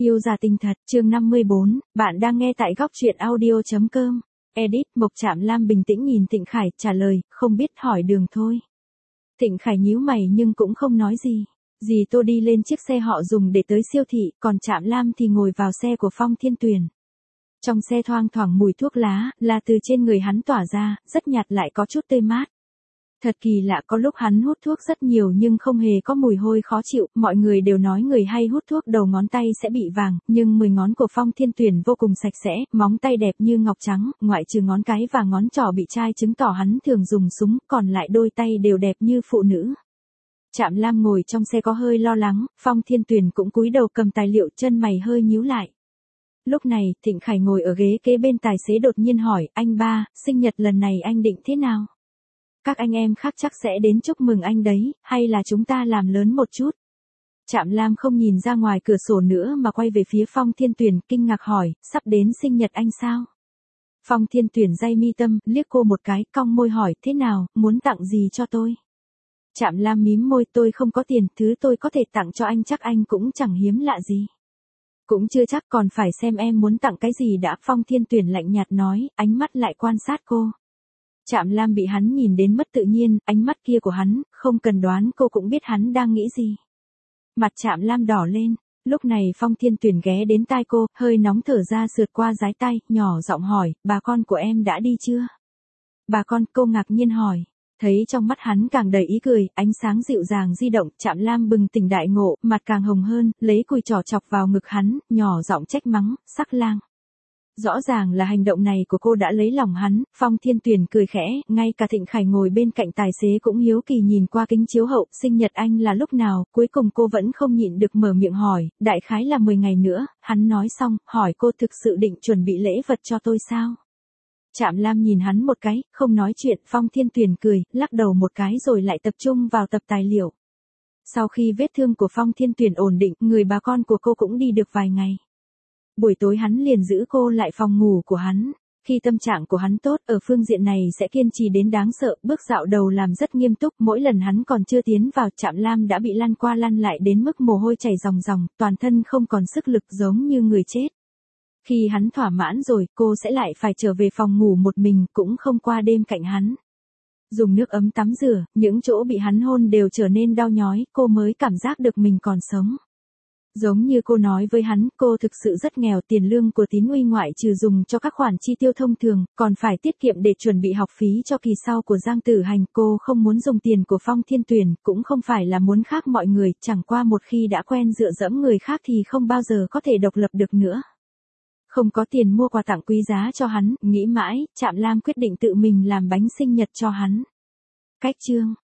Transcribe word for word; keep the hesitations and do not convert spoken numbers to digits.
Yêu giả tình thật, chương năm mươi bốn, bạn đang nghe tại góc truyện audio chấm com. Edit, Mộc Trạm Lam bình tĩnh nhìn Thịnh Khải, trả lời, không biết hỏi đường thôi. Thịnh Khải nhíu mày nhưng cũng không nói gì. Dì Tô đi lên chiếc xe họ dùng để tới siêu thị, còn Trạm Lam thì ngồi vào xe của Phong Thiên Tuyền. Trong xe thoang thoảng mùi thuốc lá, là từ trên người hắn tỏa ra, rất nhạt lại có chút tê mát. Thật kỳ lạ, có lúc hắn hút thuốc rất nhiều nhưng không hề có mùi hôi khó chịu, mọi người đều nói người hay hút thuốc đầu ngón tay sẽ bị vàng, nhưng mười ngón của Phong Thiên Tuyền vô cùng sạch sẽ, móng tay đẹp như ngọc trắng, ngoại trừ ngón cái và ngón trỏ bị chai chứng tỏ hắn thường dùng súng, còn lại đôi tay đều đẹp như phụ nữ. Trạm Lam ngồi trong xe có hơi lo lắng, Phong Thiên Tuyền cũng cúi đầu cầm tài liệu, chân mày hơi nhíu lại. Lúc này, Thịnh Khải ngồi ở ghế kế bên tài xế đột nhiên hỏi, anh ba, sinh nhật lần này anh định thế nào? Các anh em khác chắc sẽ đến chúc mừng anh đấy, hay là chúng ta làm lớn một chút? Trạm Lam không nhìn ra ngoài cửa sổ nữa mà quay về phía Phong Thiên Tuyền, kinh ngạc hỏi, sắp đến sinh nhật anh sao? Phong Thiên Tuyền day mi tâm, liếc cô một cái, cong môi hỏi, thế nào, muốn tặng gì cho tôi? Trạm Lam mím môi, tôi không có tiền, thứ tôi có thể tặng cho anh chắc anh cũng chẳng hiếm lạ gì. Cũng chưa chắc, còn phải xem em muốn tặng cái gì đã. Phong Thiên Tuyền lạnh nhạt nói, ánh mắt lại quan sát cô. Trạm Lam bị hắn nhìn đến mất tự nhiên, ánh mắt kia của hắn, không cần đoán cô cũng biết hắn đang nghĩ gì. Mặt Trạm Lam đỏ lên, lúc này Phong Thiên Tuyền ghé đến tai cô, hơi nóng thở ra sượt qua dái tay, nhỏ giọng hỏi, bà con của em đã đi chưa? Bà con, cô ngạc nhiên hỏi. Thấy trong mắt hắn càng đầy ý cười, ánh sáng dịu dàng di động, Trạm Lam bừng tỉnh đại ngộ, mặt càng hồng hơn, lấy cùi trỏ chọc vào ngực hắn, nhỏ giọng trách mắng, sắc lang. Rõ ràng là hành động này của cô đã lấy lòng hắn. Phong Thiên Tuyền cười khẽ, ngay cả Thịnh Khải ngồi bên cạnh tài xế cũng hiếu kỳ nhìn qua kính chiếu hậu, sinh nhật anh là lúc nào, cuối cùng cô vẫn không nhịn được mở miệng hỏi, đại khái là mười ngày nữa. Hắn nói xong, hỏi cô thực sự định chuẩn bị lễ vật cho tôi sao? Trạm Lam nhìn hắn một cái, không nói chuyện. Phong Thiên Tuyền cười, lắc đầu một cái rồi lại tập trung vào tập tài liệu. Sau khi vết thương của Phong Thiên Tuyền ổn định, người bà con của cô cũng đi được vài ngày. Buổi tối hắn liền giữ cô lại phòng ngủ của hắn. Khi tâm trạng của hắn tốt, ở phương diện này sẽ kiên trì đến đáng sợ, bước dạo đầu làm rất nghiêm túc, mỗi lần hắn còn chưa tiến vào, Trạm Lam đã bị lăn qua lăn lại đến mức mồ hôi chảy ròng ròng, toàn thân không còn sức lực giống như người chết. Khi hắn thỏa mãn rồi, cô sẽ lại phải trở về phòng ngủ một mình, cũng không qua đêm cạnh hắn. Dùng nước ấm tắm rửa, những chỗ bị hắn hôn đều trở nên đau nhói, cô mới cảm giác được mình còn sống. Giống như cô nói với hắn, cô thực sự rất nghèo, tiền lương của Tín Uy ngoại trừ dùng cho các khoản chi tiêu thông thường, còn phải tiết kiệm để chuẩn bị học phí cho kỳ sau của Giang Tử Hành. Cô không muốn dùng tiền của Phong Thiên Tuyền, cũng không phải là muốn khác mọi người, chẳng qua một khi đã quen dựa dẫm người khác thì không bao giờ có thể độc lập được nữa. Không có tiền mua quà tặng quý giá cho hắn, nghĩ mãi, Trạm Lam quyết định tự mình làm bánh sinh nhật cho hắn. Cách chương